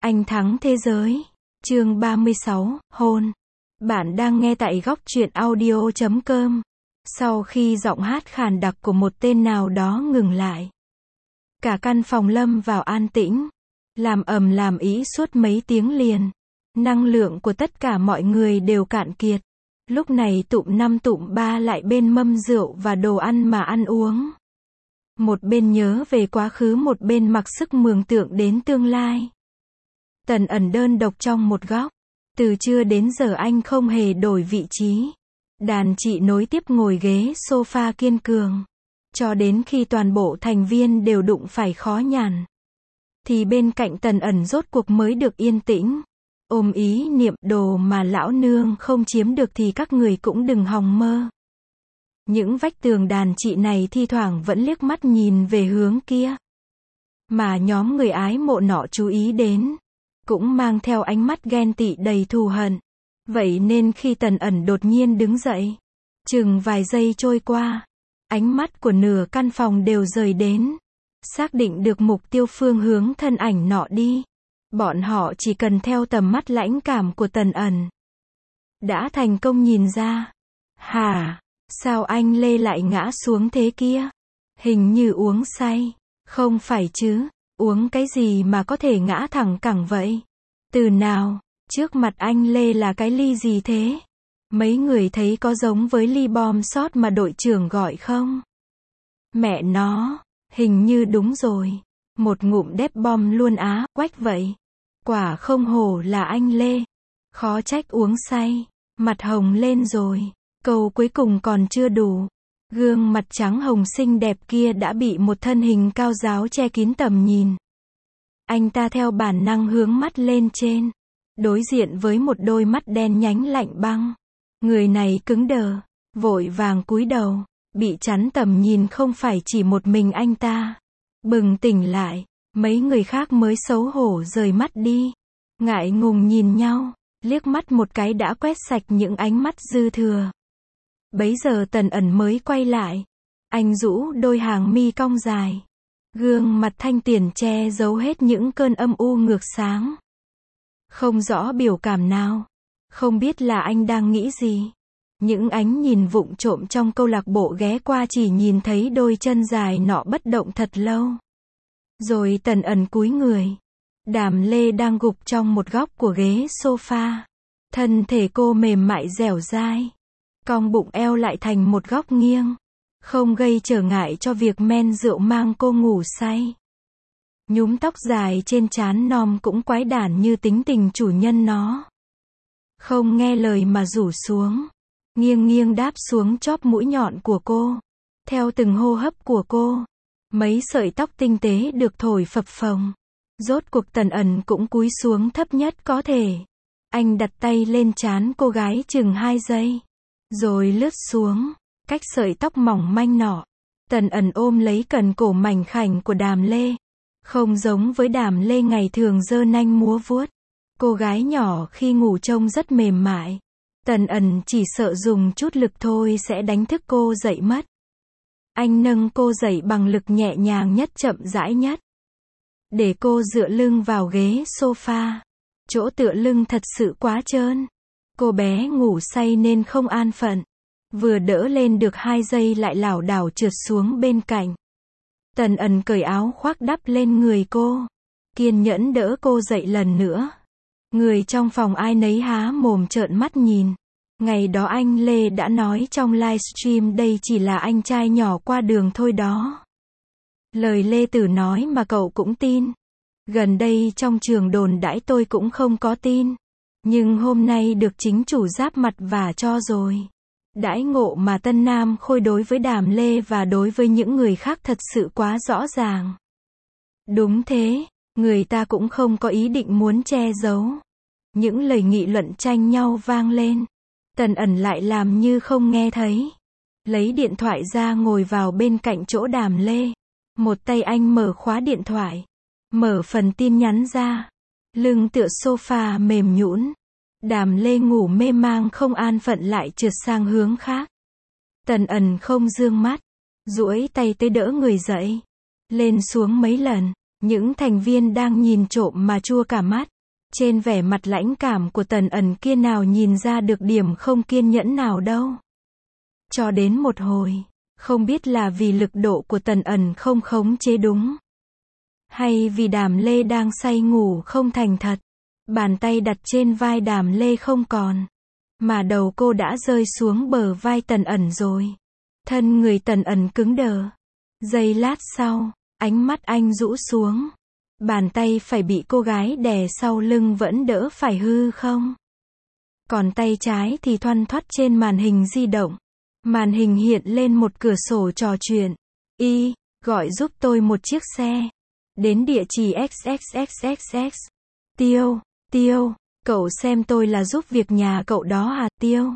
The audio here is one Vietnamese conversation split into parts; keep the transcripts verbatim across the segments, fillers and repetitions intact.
Anh thắng thế giới. Chương ba mươi sáu, hôn. Bạn đang nghe tại góc truyện audio chấm com. Sau khi giọng hát khàn đặc của một tên nào đó ngừng lại, cả căn phòng lâm vào an tĩnh, làm ầm làm ĩ suốt mấy tiếng liền. Năng lượng của tất cả mọi người đều cạn kiệt. Lúc này tụm năm tụm ba lại bên mâm rượu và đồ ăn mà ăn uống. Một bên nhớ về quá khứ, một bên mặc sức mường tượng đến tương lai. Tần ẩn đơn độc trong một góc. Từ trưa đến giờ anh không hề đổi vị trí. Đàn chị nối tiếp ngồi ghế sofa kiên cường. Cho đến khi toàn bộ thành viên đều đụng phải khó nhằn, thì bên cạnh tần ẩn rốt cuộc mới được yên tĩnh. Ôm ý niệm đồ mà lão nương không chiếm được thì các người cũng đừng hòng mơ. Những vách tường đàn chị này thi thoảng vẫn liếc mắt nhìn về hướng kia. Mà nhóm người ái mộ nọ chú ý đến, cũng mang theo ánh mắt ghen tị đầy thù hận. Vậy nên khi tần ẩn đột nhiên đứng dậy, chừng vài giây trôi qua, ánh mắt của nửa căn phòng đều rời đến. Xác định được mục tiêu phương hướng thân ảnh nọ đi. Bọn họ chỉ cần theo tầm mắt lãnh cảm của tần ẩn, đã thành công nhìn ra. Hả? Sao anh Lê lại ngã xuống thế kia? Hình như uống say. Không phải chứ, uống cái gì mà có thể ngã thẳng cẳng vậy? Từ nào? Trước mặt anh Lê là cái ly gì thế? Mấy người thấy có giống với ly bom shot mà đội trưởng gọi không? Mẹ nó, hình như đúng rồi. Một ngụm đép bom luôn á, quách vậy. Quả không hổ là anh Lê. Khó trách uống say. Mặt hồng lên rồi. Câu cuối cùng còn chưa đủ. Gương mặt trắng hồng xinh đẹp kia đã bị một thân hình cao ráo che kín tầm nhìn. Anh ta theo bản năng hướng mắt lên trên. Đối diện với một đôi mắt đen nhánh lạnh băng. Người này cứng đờ, vội vàng cúi đầu. Bị chắn tầm nhìn không phải chỉ một mình anh ta. Bừng tỉnh lại, mấy người khác mới xấu hổ rời mắt đi. Ngại ngùng nhìn nhau, liếc mắt một cái đã quét sạch những ánh mắt dư thừa. Bấy giờ tần ẩn mới quay lại. Anh rũ đôi hàng mi cong dài. Gương mặt thanh tiền che giấu hết những cơn âm u ngược sáng. Không rõ biểu cảm nào. Không biết là anh đang nghĩ gì. Những ánh nhìn vụng trộm trong câu lạc bộ ghé qua chỉ nhìn thấy đôi chân dài nọ bất động thật lâu. Rồi tần ẩn cúi người. Đàm Lê đang gục trong một góc của ghế sofa. Thân thể cô mềm mại dẻo dai. Cong bụng eo lại thành một góc nghiêng. Không gây trở ngại cho việc men rượu mang cô ngủ say. Nhúm tóc dài trên trán non cũng quái đản như tính tình chủ nhân nó. Không nghe lời mà rủ xuống. Nghiêng nghiêng đáp xuống chóp mũi nhọn của cô. Theo từng hô hấp của cô, mấy sợi tóc tinh tế được thổi phập phồng. Rốt cuộc tần ẩn cũng cúi xuống thấp nhất có thể. Anh đặt tay lên trán cô gái chừng hai giây. Rồi lướt xuống, cách sợi tóc mỏng manh nọ. Tần ẩn ôm lấy cần cổ mảnh khảnh của Đàm Lê. Không giống với Đàm Lê ngày thường giơ nanh múa vuốt. Cô gái nhỏ khi ngủ trông rất mềm mại. Tần ẩn chỉ sợ dùng chút lực thôi sẽ đánh thức cô dậy mất. Anh nâng cô dậy bằng lực nhẹ nhàng nhất, chậm rãi nhất. Để cô dựa lưng vào ghế sofa. Chỗ tựa lưng thật sự quá trơn. Cô bé ngủ say nên không an phận. Vừa đỡ lên được hai giây lại lảo đảo trượt xuống bên cạnh. Tần ẩn cởi áo khoác đắp lên người cô. Kiên nhẫn đỡ cô dậy lần nữa. Người trong phòng ai nấy há mồm trợn mắt nhìn. Ngày đó anh Lê đã nói trong livestream đây chỉ là anh trai nhỏ qua đường thôi đó. Lời Lê Tử nói mà cậu cũng tin. Gần đây trong trường đồn đãi tôi cũng không có tin. Nhưng hôm nay được chính chủ giáp mặt vả cho rồi. Đãi ngộ mà Tân Nam Khôi đối với Đàm Lê và đối với những người khác thật sự quá rõ ràng. Đúng thế, người ta cũng không có ý định muốn che giấu. Những lời nghị luận tranh nhau vang lên. Tần ẩn lại làm như không nghe thấy. Lấy điện thoại ra ngồi vào bên cạnh chỗ Đàm Lê. Một tay anh mở khóa điện thoại. Mở phần tin nhắn ra. Lưng tựa sofa mềm nhũn. Đàm Lê ngủ mê mang không an phận lại trượt sang hướng khác. Tần ẩn không dương mắt. Duỗi tay tới đỡ người dậy. Lên xuống mấy lần. Những thành viên đang nhìn trộm mà chua cả mắt. Trên vẻ mặt lãnh cảm của Tần Ẩn kia nào nhìn ra được điểm không kiên nhẫn nào đâu. Cho đến một hồi, không biết là vì lực độ của Tần Ẩn không khống chế đúng, hay vì Đàm Lê đang say ngủ không thành thật, bàn tay đặt trên vai Đàm Lê không còn, mà đầu cô đã rơi xuống bờ vai Tần Ẩn rồi. Thân người Tần Ẩn cứng đờ. Giây lát sau, ánh mắt anh rũ xuống. Bàn tay phải bị cô gái đè sau lưng vẫn đỡ phải hư không? Còn tay trái thì thoăn thoắt trên màn hình di động. Màn hình hiện lên một cửa sổ trò chuyện. Y, gọi giúp tôi một chiếc xe. Đến địa chỉ xxxxx. Tiêu, Tiêu, cậu xem tôi là giúp việc nhà cậu đó à Tiêu?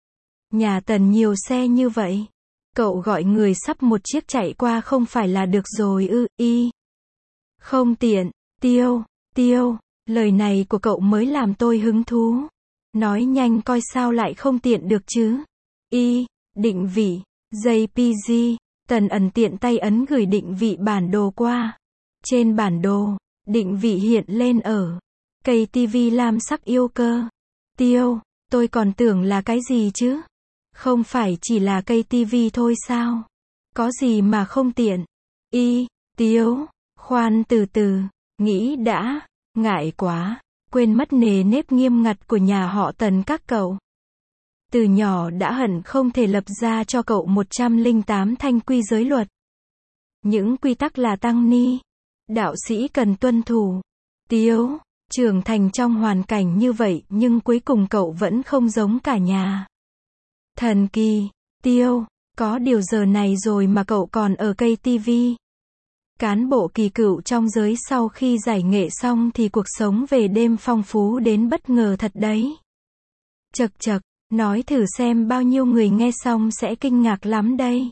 Nhà Tần nhiều xe như vậy. Cậu gọi người sắp một chiếc chạy qua không phải là được rồi ư? Y. Không tiện, Tiêu, Tiêu, lời này của cậu mới làm tôi hứng thú. Nói nhanh coi sao lại không tiện được chứ? Y, định vị, gi pê giê, Tần Ẩn tiện tay ấn gửi định vị bản đồ qua. Trên bản đồ, định vị hiện lên ở cây tivi lam sắc yêu cơ. Tiêu, tôi còn tưởng là cái gì chứ? Không phải chỉ là cây tivi thôi sao? Có gì mà không tiện? Y, Tiêu, khoan từ từ, nghĩ đã, ngại quá, quên mất nề nếp nghiêm ngặt của nhà họ Tần các cậu. Từ nhỏ đã hận không thể lập ra cho cậu một trăm lẻ tám thanh quy giới luật. Những quy tắc là tăng ni, đạo sĩ cần tuân thủ. Tiêu, trưởng thành trong hoàn cảnh như vậy nhưng cuối cùng cậu vẫn không giống cả nhà. Thần kỳ, Tiêu, có điều giờ này rồi mà cậu còn ở cây tivi. Cán bộ kỳ cựu trong giới sau khi giải nghệ xong thì cuộc sống về đêm phong phú đến bất ngờ thật đấy. Chật chật, nói thử xem bao nhiêu người nghe xong sẽ kinh ngạc lắm đây.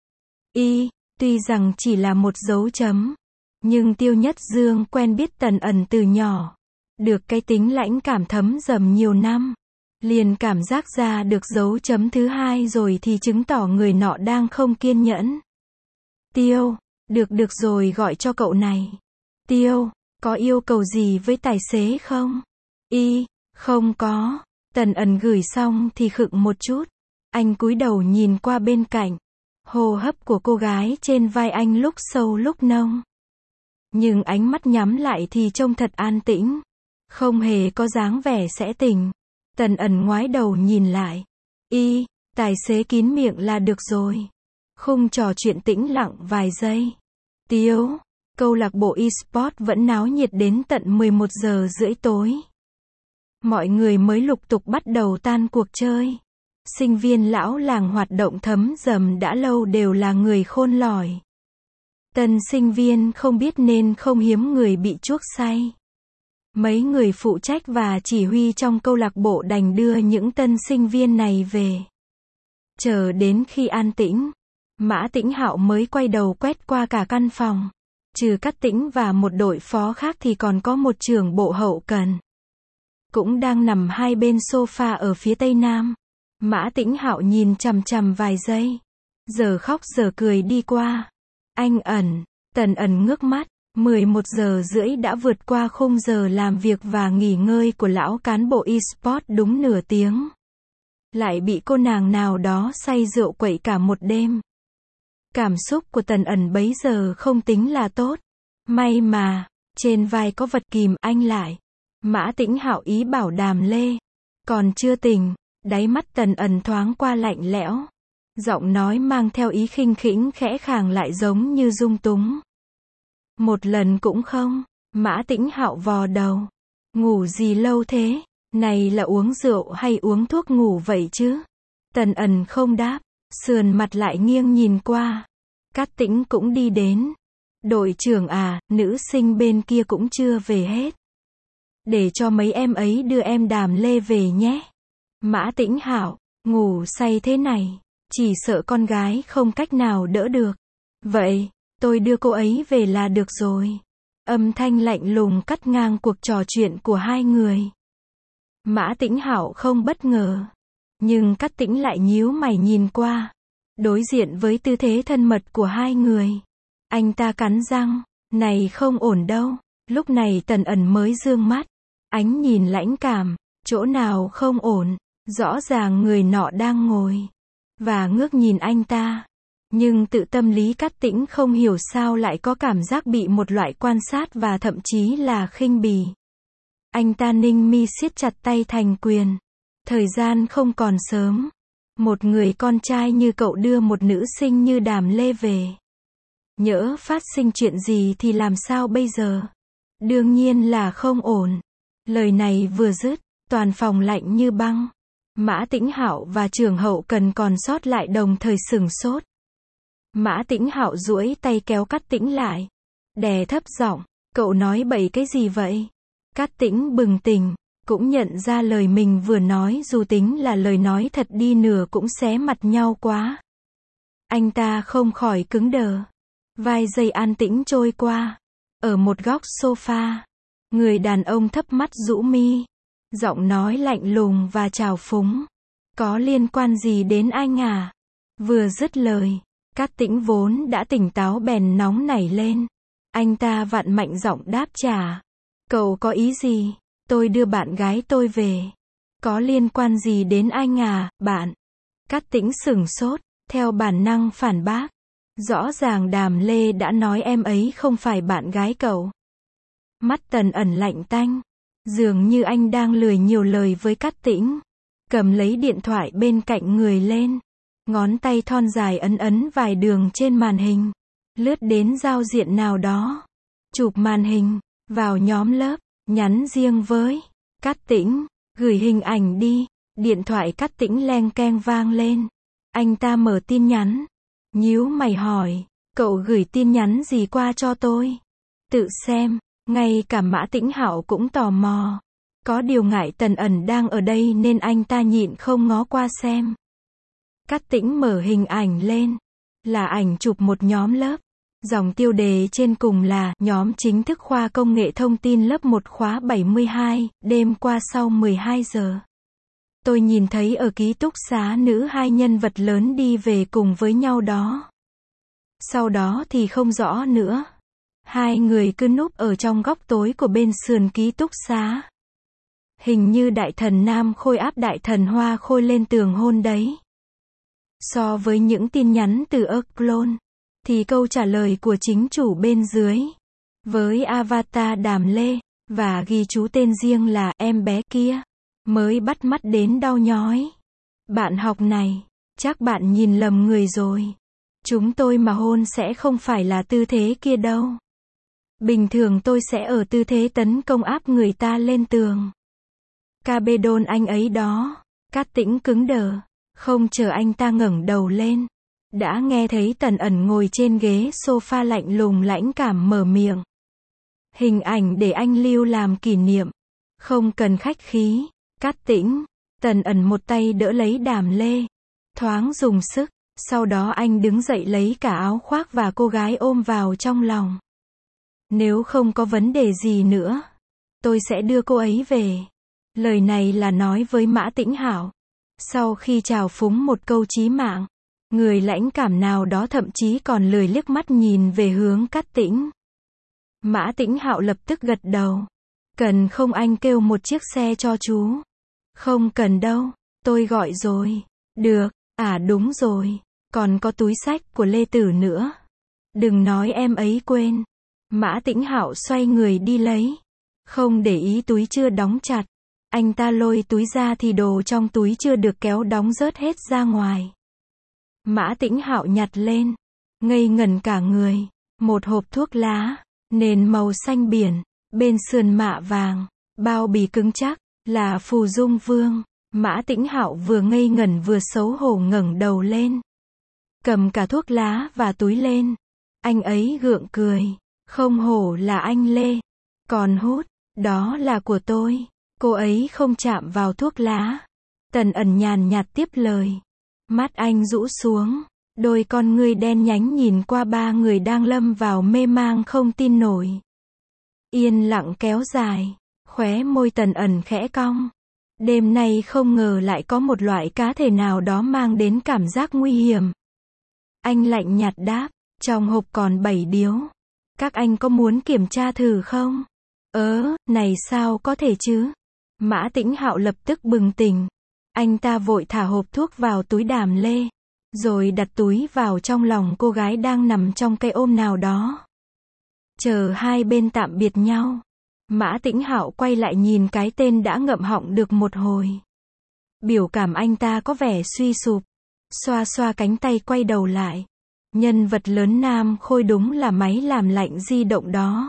Y, tuy rằng chỉ là một dấu chấm, nhưng Tiêu Nhất Dương quen biết Tần Ẩn từ nhỏ. Được cái tính lãnh cảm thấm dầm nhiều năm. Liền cảm giác ra được dấu chấm thứ hai rồi thì chứng tỏ người nọ đang không kiên nhẫn. Tiêu, được được rồi gọi cho cậu này. Tiêu, có yêu cầu gì với tài xế không? Y, không có. Tần Ẩn gửi xong thì khựng một chút. Anh cúi đầu nhìn qua bên cạnh. Hô hấp của cô gái trên vai anh lúc sâu lúc nông. Nhưng ánh mắt nhắm lại thì trông thật an tĩnh. Không hề có dáng vẻ sẽ tỉnh. Tần Ẩn ngoái đầu nhìn lại. Y, tài xế kín miệng là được rồi. Khung trò chuyện tĩnh lặng vài giây. Tiêu, câu lạc bộ eSport vẫn náo nhiệt đến tận mười một giờ rưỡi tối. Mọi người mới lục tục bắt đầu tan cuộc chơi. Sinh viên lão làng hoạt động thấm dầm đã lâu đều là người khôn lỏi. Tân sinh viên không biết nên không hiếm người bị chuốc say. Mấy người phụ trách và chỉ huy trong câu lạc bộ đành đưa những tân sinh viên này về. Chờ đến khi an tĩnh, Mã Tĩnh Hạo mới quay đầu quét qua cả căn phòng. Trừ Cát Tĩnh và một đội phó khác thì còn có một trưởng bộ hậu cần. Cũng đang nằm hai bên sofa ở phía tây nam. Mã Tĩnh Hạo nhìn chằm chằm vài giây. Giờ khóc giờ cười đi qua. Anh Ẩn, Tần Ẩn ngước mắt. mười một giờ rưỡi đã vượt qua khung giờ làm việc và nghỉ ngơi của lão cán bộ eSport đúng nửa tiếng. Lại bị cô nàng nào đó say rượu quậy cả một đêm. Cảm xúc của Tần Ẩn bấy giờ không tính là tốt. May mà, trên vai có vật kìm anh lại. Mã Tĩnh Hạo ý bảo Đàm Lê. Còn chưa tỉnh, đáy mắt Tần Ẩn thoáng qua lạnh lẽo. Giọng nói mang theo ý khinh khỉnh khẽ khàng lại giống như dung túng. Một lần cũng không. Mã Tĩnh Hạo vò đầu. Ngủ gì lâu thế? Này là uống rượu hay uống thuốc ngủ vậy chứ? Tần Ẩn không đáp. Sườn mặt lại nghiêng nhìn qua. Cát Tĩnh cũng đi đến. Đội trưởng à, nữ sinh bên kia cũng chưa về hết. Để cho mấy em ấy đưa em Đàm Lê về nhé. Mã Tĩnh Hạo, ngủ say thế này, chỉ sợ con gái không cách nào đỡ được. Vậy, tôi đưa cô ấy về là được rồi. Âm thanh lạnh lùng cắt ngang cuộc trò chuyện của hai người. Mã Tĩnh Hạo không bất ngờ. Nhưng Cát Tĩnh lại nhíu mày nhìn qua. Đối diện với tư thế thân mật của hai người. Anh ta cắn răng. Này không ổn đâu. Lúc này Tần Ẩn mới dương mắt. Ánh nhìn lãnh cảm, chỗ nào không ổn, rõ ràng người nọ đang ngồi và ngước nhìn anh ta. Nhưng tự tâm lý Cát Tĩnh không hiểu sao lại có cảm giác bị một loại quan sát và thậm chí là khinh bỉ. Anh ta ninh mi siết chặt tay thành quyền. Thời gian không còn sớm. Một người con trai như cậu đưa một nữ sinh như Đàm Lê về. Nhỡ phát sinh chuyện gì thì làm sao bây giờ? Đương nhiên là không ổn. Lời này vừa dứt, toàn phòng lạnh như băng. Mã Tĩnh Hạo và Trường Hậu Cần còn sót lại đồng thời sửng sốt. Mã Tĩnh Hạo duỗi tay kéo Cát Tĩnh lại. Đè thấp giọng, cậu nói bậy cái gì vậy? Cát Tĩnh bừng tỉnh, cũng nhận ra lời mình vừa nói dù tính là lời nói thật đi nửa cũng xé mặt nhau quá. Anh ta không khỏi cứng đờ. Vài giây an tĩnh trôi qua. Ở một góc sofa, người đàn ông thấp mắt rũ mi. Giọng nói lạnh lùng và trào phúng. Có liên quan gì đến anh à? Vừa dứt lời, Cát Tĩnh vốn đã tỉnh táo bèn nóng nảy lên. Anh ta vặn mạnh giọng đáp trả. Cậu có ý gì? Tôi đưa bạn gái tôi về. Có liên quan gì đến anh à, bạn? Cát Tĩnh sửng sốt, theo bản năng phản bác. Rõ ràng Đàm Lê đã nói em ấy không phải bạn gái cậu. Mắt Tần Ẩn lạnh tanh. Dường như anh đang lười nhiều lời với Cát Tĩnh. Cầm lấy điện thoại bên cạnh người lên. Ngón tay thon dài ấn ấn vài đường trên màn hình. Lướt đến giao diện nào đó. Chụp màn hình, vào nhóm lớp, nhắn riêng với Cát Tĩnh, gửi hình ảnh đi. Điện thoại Cát Tĩnh leng keng vang lên. Anh ta mở tin nhắn. Nhíu mày hỏi, cậu gửi tin nhắn gì qua cho tôi? Tự xem, ngay cả Mã Tĩnh Hạo cũng tò mò. Có điều ngại Tần Ẩn đang ở đây nên anh ta nhịn không ngó qua xem. Cát Tĩnh mở hình ảnh lên. Là ảnh chụp một nhóm lớp. Dòng tiêu đề trên cùng là nhóm chính thức khoa công nghệ thông tin lớp một khóa bảy mươi hai, đêm qua sau mười hai giờ. Tôi nhìn thấy ở ký túc xá nữ hai nhân vật lớn đi về cùng với nhau đó. Sau đó thì không rõ nữa. Hai người cứ núp ở trong góc tối của bên sườn ký túc xá. Hình như đại thần Nam Khôi áp đại thần Hoa Khôi lên tường hôn đấy. So với những tin nhắn từ Eclon, thì câu trả lời của chính chủ bên dưới, với avatar Đàm Lê, và ghi chú tên riêng là em bé kia, mới bắt mắt đến đau nhói. Bạn học này, chắc bạn nhìn lầm người rồi. Chúng tôi mà hôn sẽ không phải là tư thế kia đâu. Bình thường tôi sẽ ở tư thế tấn công áp người ta lên tường. ca bê đôn anh ấy đó. Cát Tĩnh cứng đờ, không chờ anh ta ngẩng đầu lên. Đã nghe thấy Tần Ẩn ngồi trên ghế sofa lạnh lùng lãnh cảm mở miệng. Hình ảnh để anh lưu làm kỷ niệm. Không cần khách khí. Cát Tĩnh. Tần Ẩn một tay đỡ lấy Đàm Lê. Thoáng dùng sức. Sau đó anh đứng dậy lấy cả áo khoác và cô gái ôm vào trong lòng. Nếu không có vấn đề gì nữa, tôi sẽ đưa cô ấy về. Lời này là nói với Mã Tĩnh Hạo. Sau khi trào phúng một câu chí mạng, người lãnh cảm nào đó thậm chí còn lười liếc mắt nhìn về hướng Cát Tĩnh. Mã Tĩnh Hạo lập tức gật đầu. Cần không anh kêu một chiếc xe cho chú? Không cần đâu, tôi gọi rồi. Được, à đúng rồi, còn có túi xách của Lê Tử nữa. Đừng nói em ấy quên. Mã Tĩnh Hạo xoay người đi lấy. Không để ý túi chưa đóng chặt. Anh ta lôi túi ra thì đồ trong túi chưa được kéo đóng rớt hết ra ngoài. Mã Tĩnh Hạo nhặt lên. Ngây ngẩn cả người. Một hộp thuốc lá. Nền màu xanh biển. Bên sườn mạ vàng. Bao bì cứng chắc. Là Phù Dung Vương. Mã Tĩnh Hạo vừa ngây ngẩn vừa xấu hổ ngẩng đầu lên. Cầm cả thuốc lá và túi lên. Anh ấy gượng cười. Không hổ là anh Lê. Còn hút. Đó là của tôi. Cô ấy không chạm vào thuốc lá. Tần Ẩn nhàn nhạt tiếp lời. Mắt anh rũ xuống. Đôi con ngươi đen nhánh nhìn qua ba người đang lâm vào mê mang không tin nổi. Yên lặng kéo dài. Khóe môi Tần Ẩn khẽ cong. Đêm nay không ngờ lại có một loại cá thể nào đó mang đến cảm giác nguy hiểm. Anh lạnh nhạt đáp. Trong hộp còn bảy điếu. Các anh có muốn kiểm tra thử không? Ớ, này sao có thể chứ? Mã Tĩnh Hạo lập tức bừng tỉnh. Anh ta vội thả hộp thuốc vào túi Đàm Lê, rồi đặt túi vào trong lòng cô gái đang nằm trong cây ôm nào đó. Chờ hai bên tạm biệt nhau, Mã Tĩnh Hạo quay lại nhìn cái tên đã ngậm họng được một hồi. Biểu cảm anh ta có vẻ suy sụp, xoa xoa cánh tay quay đầu lại. Nhân vật lớn Nam Khôi đúng là máy làm lạnh di động đó.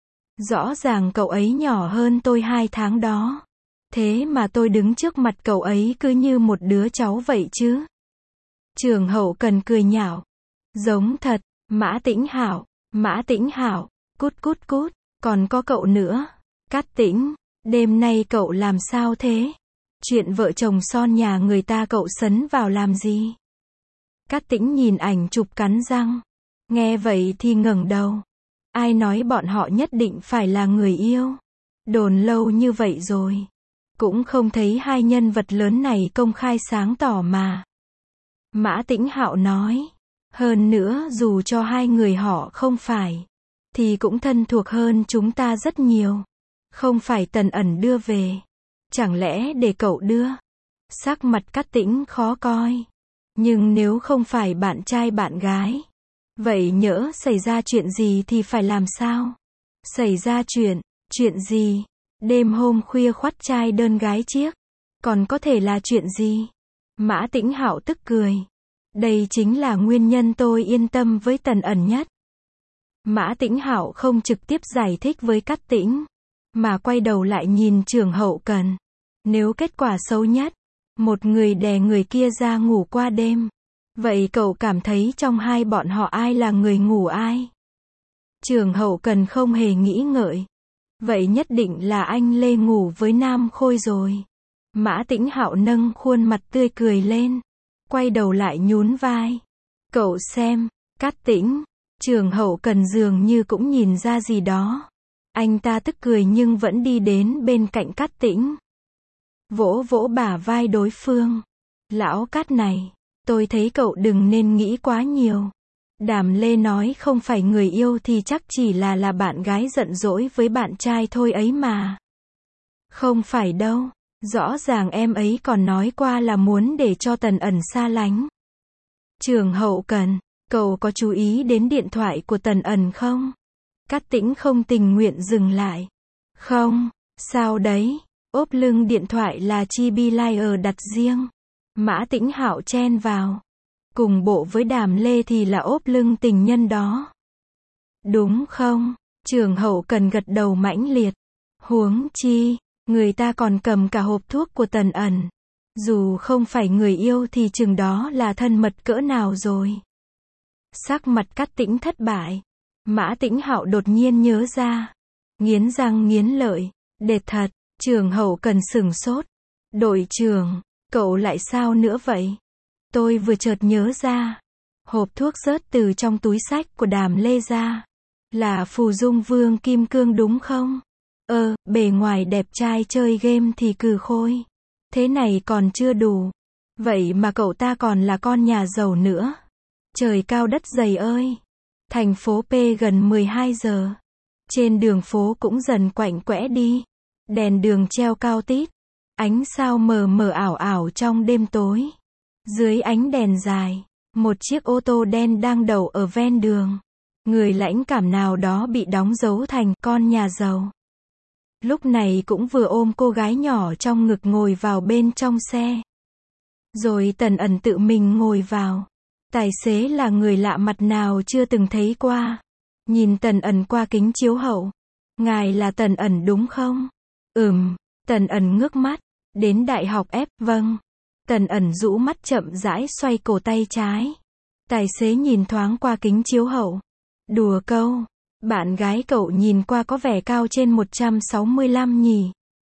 Rõ ràng cậu ấy nhỏ hơn tôi hai tháng đó. Thế mà tôi đứng trước mặt cậu ấy cứ như một đứa cháu vậy chứ. Trường Hậu Cần cười nhạo. Giống thật, Mã Tĩnh Hạo, Mã Tĩnh Hạo, cút cút cút, còn có cậu nữa. Cát Tĩnh, đêm nay cậu làm sao thế? Chuyện vợ chồng son nhà người ta cậu sấn vào làm gì? Cát Tĩnh nhìn ảnh chụp cắn răng. Nghe vậy thì ngẩng đầu. Ai nói bọn họ nhất định phải là người yêu? Đồn lâu như vậy rồi, cũng không thấy hai nhân vật lớn này công khai sáng tỏ mà. Mã Tĩnh Hạo nói. Hơn nữa dù cho hai người họ không phải, thì cũng thân thuộc hơn chúng ta rất nhiều. Không phải Tần Ẩn đưa về, chẳng lẽ để cậu đưa? Sắc mặt Cát Tĩnh khó coi. Nhưng nếu không phải bạn trai bạn gái, vậy nhỡ xảy ra chuyện gì thì phải làm sao? Xảy ra chuyện, chuyện gì? Đêm hôm khuya khoắt trai đơn gái chiếc, còn có thể là chuyện gì? Mã Tĩnh Hạo tức cười. Đây chính là nguyên nhân tôi yên tâm với Tần Ẩn nhất. Mã Tĩnh Hạo không trực tiếp giải thích với Cát Tĩnh, mà quay đầu lại nhìn Trường Hậu Cần. Nếu kết quả xấu nhất, một người đè người kia ra ngủ qua đêm, vậy cậu cảm thấy trong hai bọn họ ai là người ngủ ai? Trường Hậu Cần không hề nghĩ ngợi. Vậy nhất định là anh Lê ngủ với Nam Khôi rồi. Mã Tĩnh Hạo nâng khuôn mặt tươi cười lên, quay đầu lại nhún vai. Cậu xem, Cát Tĩnh. Trường Hậu Cần dường như cũng nhìn ra gì đó. Anh ta tức cười nhưng vẫn đi đến bên cạnh Cát Tĩnh, vỗ vỗ bả vai đối phương. Lão Cát này, tôi thấy cậu đừng nên nghĩ quá nhiều. Đàm Lê nói không phải người yêu thì chắc chỉ là là bạn gái giận dỗi với bạn trai thôi ấy mà. Không phải đâu, rõ ràng em ấy còn nói qua là muốn để cho Tần Ẩn xa lánh. Trường Hậu Cần, cậu có chú ý đến điện thoại của Tần Ẩn không? Cát Tĩnh không tình nguyện dừng lại. Không, sao đấy? Ốp lưng điện thoại là Chibi Layer đặt riêng. Mã Tĩnh Hạo chen vào. Cùng bộ với Đàm Lê thì là ốp lưng tình nhân đó. Đúng không? Trường Hậu Cần gật đầu mãnh liệt. Huống chi, người ta còn cầm cả hộp thuốc của Tần Ẩn. Dù không phải người yêu thì chừng đó là thân mật cỡ nào rồi. Sắc mặt Cát Tĩnh thất bại. Mã Tĩnh Hạo đột nhiên nhớ ra. Nghiến răng nghiến lợi. Đệt thật. Trường Hậu Cần sửng sốt. Đội trưởng, cậu lại sao nữa vậy? Tôi vừa chợt nhớ ra. Hộp thuốc rớt từ trong túi sách của Đàm Lê ra. Là Phù Dung Vương Kim Cương đúng không? Ơ, bề ngoài đẹp trai chơi game thì cừ khôi. Thế này còn chưa đủ. Vậy mà cậu ta còn là con nhà giàu nữa. Trời cao đất dày ơi. Thành phố P gần mười hai giờ. Trên đường phố cũng dần quạnh quẽ đi. Đèn đường treo cao tít. Ánh sao mờ mờ ảo ảo trong đêm tối. Dưới ánh đèn dài, một chiếc ô tô đen đang đậu ở ven đường. Người lãnh cảm nào đó bị đóng dấu thành con nhà giàu. Lúc này cũng vừa ôm cô gái nhỏ trong ngực ngồi vào bên trong xe. Rồi Tần Ẩn tự mình ngồi vào. Tài xế là người lạ mặt nào chưa từng thấy qua. Nhìn Tần Ẩn qua kính chiếu hậu. Ngài là Tần Ẩn đúng không? Ừm, Tần Ẩn ngước mắt. Đến đại học F, vâng. Tần Ẩn rũ mắt chậm rãi xoay cổ tay trái. Tài xế nhìn thoáng qua kính chiếu hậu. Đùa câu, bạn gái cậu nhìn qua có vẻ cao trên một trăm sáu mươi lăm nhỉ.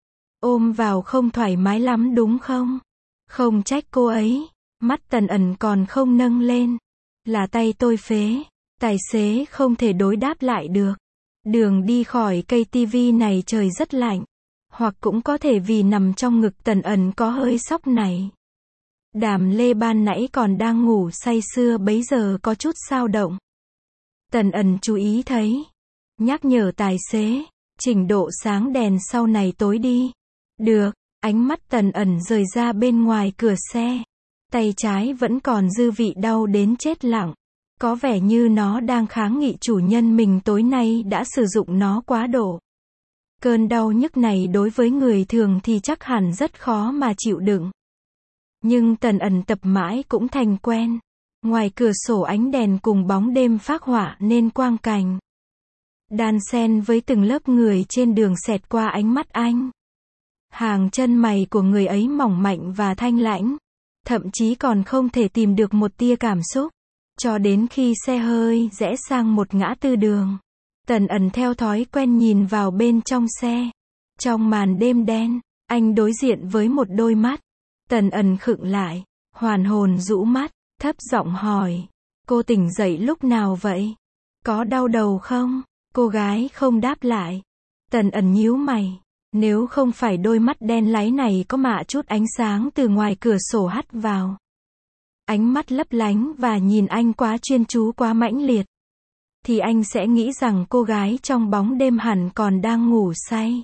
Ôm vào không thoải mái lắm đúng không? Không trách cô ấy. Mắt Tần Ẩn còn không nâng lên. Là tay tôi phế. Tài xế không thể đối đáp lại được. Đường đi khỏi cây tivi này trời rất lạnh. Hoặc cũng có thể vì nằm trong ngực Tần Ẩn có hơi sốc này. Đàm Lê ban nãy còn đang ngủ say sưa bấy giờ có chút xao động. Tần Ẩn chú ý thấy. Nhắc nhở tài xế. Chỉnh độ sáng đèn sau này tối đi. Được, ánh mắt Tần Ẩn rời ra bên ngoài cửa xe. Tay trái vẫn còn dư vị đau đến chết lặng. Có vẻ như nó đang kháng nghị chủ nhân mình tối nay đã sử dụng nó quá độ. Cơn đau nhức này đối với người thường thì chắc hẳn rất khó mà chịu đựng. Nhưng Tần Ẩn tập mãi cũng thành quen. Ngoài cửa sổ ánh đèn cùng bóng đêm phác họa nên quang cảnh. Đan xen với từng lớp người trên đường xẹt qua ánh mắt anh. Hàng chân mày của người ấy mỏng mảnh và thanh lãnh. Thậm chí còn không thể tìm được một tia cảm xúc. Cho đến khi xe hơi rẽ sang một ngã tư đường. Tần Ẩn theo thói quen nhìn vào bên trong xe. Trong màn đêm đen, anh đối diện với một đôi mắt. Tần Ẩn khựng lại, hoàn hồn rũ mắt, thấp giọng hỏi. Cô tỉnh dậy lúc nào vậy? Có đau đầu không? Cô gái không đáp lại. Tần Ẩn nhíu mày. Nếu không phải đôi mắt đen láy này có mạ chút ánh sáng từ ngoài cửa sổ hắt vào. Ánh mắt lấp lánh và nhìn anh quá chuyên chú quá mãnh liệt. Thì anh sẽ nghĩ rằng cô gái trong bóng đêm hẳn còn đang ngủ say.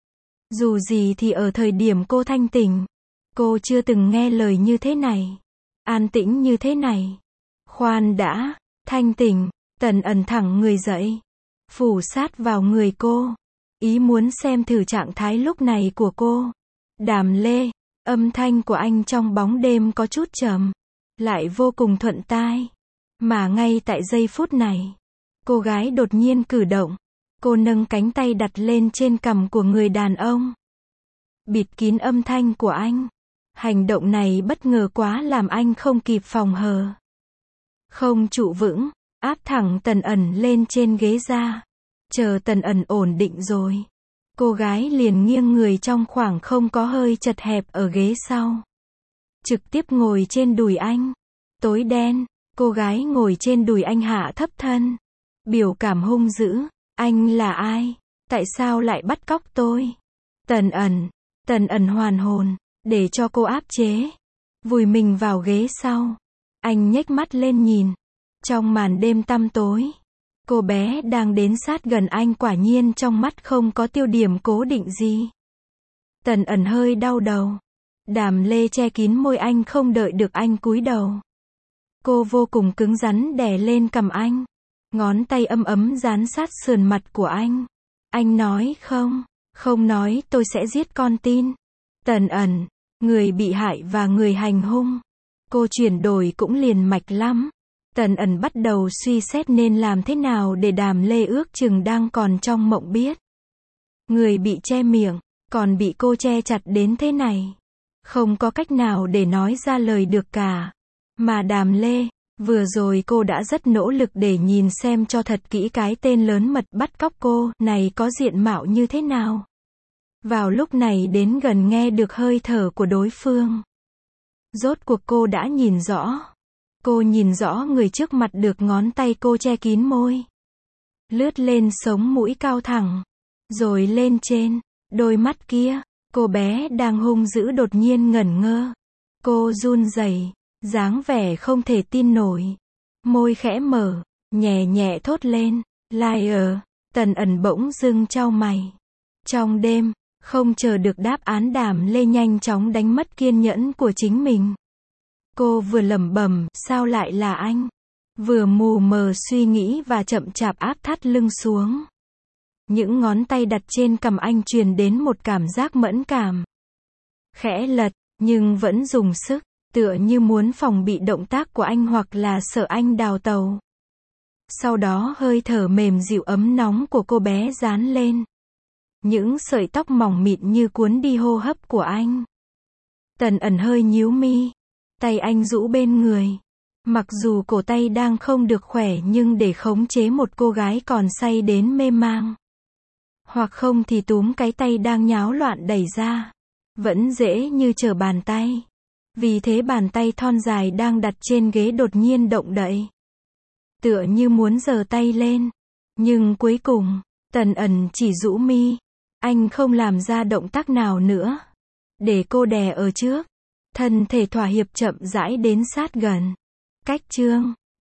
Dù gì thì ở thời điểm cô thanh tỉnh, cô chưa từng nghe lời như thế này. An tĩnh như thế này. Khoan đã, thanh tỉnh, Tần Ẩn thẳng người dậy. Phủ sát vào người cô. Ý muốn xem thử trạng thái lúc này của cô. Đàm Lê, âm thanh của anh trong bóng đêm có chút trầm. Lại vô cùng thuận tai. Mà ngay tại giây phút này, cô gái đột nhiên cử động. Cô nâng cánh tay đặt lên trên cằm của người đàn ông. Bịt kín âm thanh của anh. Hành động này bất ngờ quá làm anh không kịp phòng hờ. Không trụ vững, áp thẳng Tần Ẩn lên trên ghế ra. Chờ Tần Ẩn ổn định rồi. Cô gái liền nghiêng người trong khoảng không có hơi chật hẹp ở ghế sau. Trực tiếp ngồi trên đùi anh. Tối đen, cô gái ngồi trên đùi anh hạ thấp thân. Biểu cảm hung dữ. Anh là ai? Tại sao lại bắt cóc tôi? Tần Ẩn. Tần Ẩn hoàn hồn. Để cho cô áp chế. Vùi mình vào ghế sau. Anh nhếch mắt lên nhìn. Trong màn đêm tăm tối. Cô bé đang đến sát gần anh quả nhiên trong mắt không có tiêu điểm cố định gì. Tần Ẩn hơi đau đầu. Đàm Lê che kín môi anh không đợi được anh cúi đầu. Cô vô cùng cứng rắn đè lên cằm anh. Ngón tay ấm ấm dán sát sườn mặt của anh. Anh nói không, không nói tôi sẽ giết con tin. Tần Ẩn, người bị hại và người hành hung. Cô chuyển đổi cũng liền mạch lắm. Tần Ẩn bắt đầu suy xét nên làm thế nào để Đàm Lê ước chừng đang còn trong mộng biết. Người bị che miệng, còn bị cô che chặt đến thế này. Không có cách nào để nói ra lời được cả. Mà Đàm Lê, vừa rồi cô đã rất nỗ lực để nhìn xem cho thật kỹ cái tên lớn mật bắt cóc cô này có diện mạo như thế nào. Vào lúc này đến gần nghe được hơi thở của đối phương. Rốt cuộc cô đã nhìn rõ. Cô nhìn rõ người trước mặt được ngón tay cô che kín môi. Lướt lên sống mũi cao thẳng. Rồi lên trên, đôi mắt kia. Cô bé đang hung dữ đột nhiên ngẩn ngơ. Cô run rẩy, dáng vẻ không thể tin nổi. Môi khẽ mở, nhẹ nhẹ thốt lên. Liar. Tần Ẩn bỗng dưng chau mày. Trong đêm, không chờ được đáp án Đàm Lê nhanh chóng đánh mất kiên nhẫn của chính mình. Cô vừa lẩm bẩm, sao lại là anh? Vừa mù mờ suy nghĩ và chậm chạp áp thắt lưng xuống. Những ngón tay đặt trên cằm anh truyền đến một cảm giác mẫn cảm. Khẽ lật, nhưng vẫn dùng sức, tựa như muốn phòng bị động tác của anh hoặc là sợ anh đào tàu. Sau đó hơi thở mềm dịu ấm nóng của cô bé dán lên. Những sợi tóc mỏng mịn như cuốn đi hô hấp của anh. Tần Ẩn hơi nhíu mi. Tay anh rũ bên người. Mặc dù cổ tay đang không được khỏe nhưng để khống chế một cô gái còn say đến mê mang. Hoặc không thì túm cái tay đang nháo loạn đẩy ra. Vẫn dễ như trở bàn tay. Vì thế bàn tay thon dài đang đặt trên ghế đột nhiên động đậy. Tựa như muốn giơ tay lên. Nhưng cuối cùng, Tần Ẩn chỉ rũ mi. Anh không làm ra động tác nào nữa. Để cô đè ở trước. Thân thể thỏa hiệp chậm rãi đến sát gần. Cách chương